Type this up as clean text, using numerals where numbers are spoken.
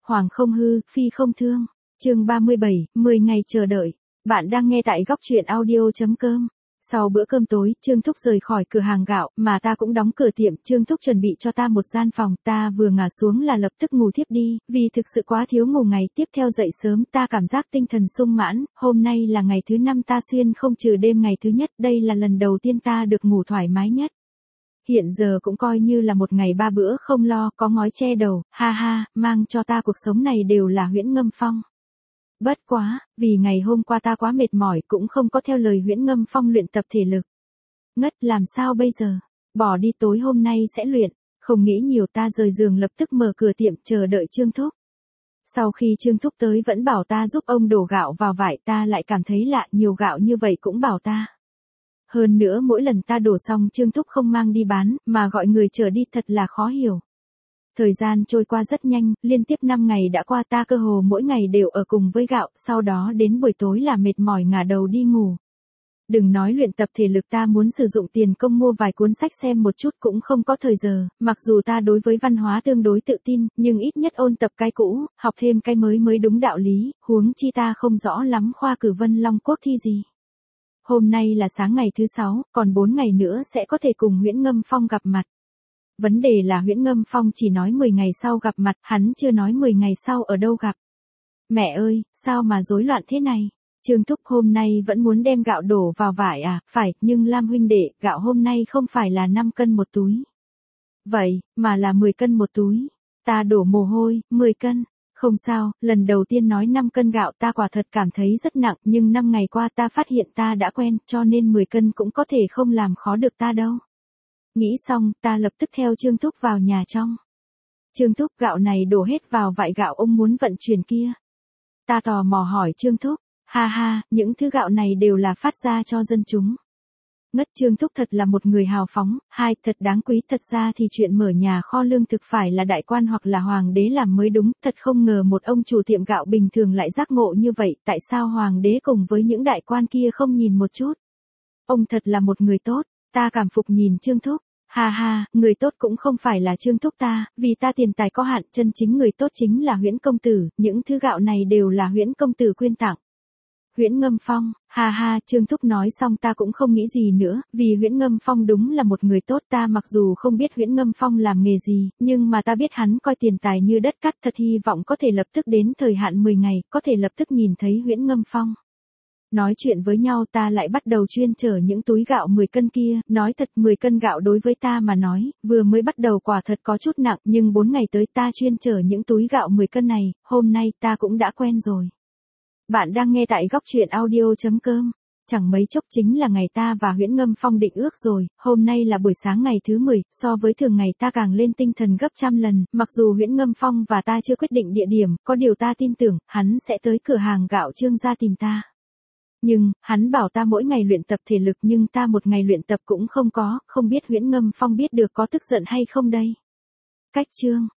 Hoàng không hư, phi không thương. Chương 37, 10 ngày chờ đợi. Bạn đang nghe tại góc truyện audio.com. Sau bữa cơm tối, Trương Thúc rời khỏi cửa hàng gạo, mà ta cũng đóng cửa tiệm. Trương Thúc chuẩn bị cho ta một gian phòng, ta vừa ngả xuống là lập tức ngủ thiếp đi, vì thực sự quá thiếu ngủ. Ngày tiếp theo dậy sớm, ta cảm giác tinh thần sung mãn. Hôm nay là ngày thứ 5 ta xuyên không trừ đêm ngày thứ nhất, đây là lần đầu tiên ta được ngủ thoải mái nhất. Hiện giờ cũng coi như là một ngày 3 bữa không lo, có ngói che đầu, ha ha, mang cho ta cuộc sống này đều là Huyễn Ngâm Phong. Bất quá, vì ngày hôm qua ta quá mệt mỏi cũng không có theo lời Huyễn Ngâm Phong luyện tập thể lực. Ngất, làm sao bây giờ? Bỏ đi, tối hôm nay sẽ luyện. Không nghĩ nhiều, ta rời giường lập tức mở cửa tiệm chờ đợi Trương Thúc. Sau khi Trương Thúc tới vẫn bảo ta giúp ông đổ gạo vào vải, ta lại cảm thấy lạ, nhiều gạo như vậy cũng bảo ta. Hơn nữa mỗi lần ta đổ xong Trương Thúc không mang đi bán, mà gọi người chở đi, thật là khó hiểu. Thời gian trôi qua rất nhanh, liên tiếp 5 ngày đã qua, ta cơ hồ mỗi ngày đều ở cùng với gạo, sau đó đến buổi tối là mệt mỏi ngả đầu đi ngủ. Đừng nói luyện tập thể lực, ta muốn sử dụng tiền công mua vài cuốn sách xem một chút cũng không có thời giờ. Mặc dù ta đối với văn hóa tương đối tự tin, nhưng ít nhất ôn tập cái cũ, học thêm cái mới mới đúng đạo lý, huống chi ta không rõ lắm khoa cử Vân Long Quốc thi gì. Hôm nay là sáng ngày thứ 6, còn 4 ngày nữa sẽ có thể cùng Huyễn Ngâm Phong gặp mặt. Vấn đề là Huyễn Ngâm Phong chỉ nói 10 ngày sau gặp mặt, hắn chưa nói 10 ngày sau ở đâu gặp. Mẹ ơi, sao mà rối loạn thế này? Trương Thúc hôm nay vẫn muốn đem gạo đổ vào vải à? Phải, nhưng Lam huynh đệ, gạo hôm nay không phải là 5 cân một túi. Vậy, mà là 10 cân một túi. Ta đổ mồ hôi, 10 cân. Không sao, lần đầu tiên nói 5 cân gạo ta quả thật cảm thấy rất nặng, nhưng 5 ngày qua ta phát hiện ta đã quen, cho nên 10 cân cũng có thể không làm khó được ta đâu. Nghĩ xong, ta lập tức theo Trương Thúc vào nhà trong. Trương Thúc, gạo này đổ hết vào vại gạo ông muốn vận chuyển kia. Ta tò mò hỏi Trương Thúc, ha ha, những thứ gạo này đều là phát ra cho dân chúng. Ngất, Trương Thúc thật là một người hào phóng, thật đáng quý. Thật ra thì chuyện mở nhà kho lương thực phải là đại quan hoặc là hoàng đế làm mới đúng, thật không ngờ một ông chủ tiệm gạo bình thường lại giác ngộ như vậy, tại sao hoàng đế cùng với những đại quan kia không nhìn một chút. Ông thật là một người tốt, ta cảm phục nhìn Trương Thúc, ha ha, người tốt cũng không phải là Trương Thúc ta, vì ta tiền tài có hạn, chân chính người tốt chính là Huyễn công tử, những thứ gạo này đều là Huyễn công tử quyên tặng. Huyễn Ngâm Phong, ha ha, Trương Thúc nói xong ta cũng không nghĩ gì nữa, vì Huyễn Ngâm Phong đúng là một người tốt. Ta mặc dù không biết Huyễn Ngâm Phong làm nghề gì, nhưng mà ta biết hắn coi tiền tài như đất cát, thật hy vọng có thể lập tức đến thời hạn 10 ngày, có thể lập tức nhìn thấy Huyễn Ngâm Phong. Nói chuyện với nhau ta lại bắt đầu chuyên chở những túi gạo 10 cân kia, nói thật 10 cân gạo đối với ta mà nói, vừa mới bắt đầu quả thật có chút nặng, nhưng 4 ngày tới ta chuyên chở những túi gạo 10 cân này, hôm nay ta cũng đã quen rồi. Bạn đang nghe tại góc truyện audio.com. Chẳng mấy chốc chính là ngày ta và Huyễn Ngâm Phong định ước rồi, hôm nay là buổi sáng ngày thứ 10, so với thường ngày ta càng lên tinh thần gấp trăm lần, mặc dù Huyễn Ngâm Phong và ta chưa quyết định địa điểm, có điều ta tin tưởng, hắn sẽ tới cửa hàng gạo Trương gia tìm ta. Nhưng, hắn bảo ta mỗi ngày luyện tập thể lực nhưng ta một ngày luyện tập cũng không có, không biết Huyễn Ngâm Phong biết được có tức giận hay không đây. Cách chương.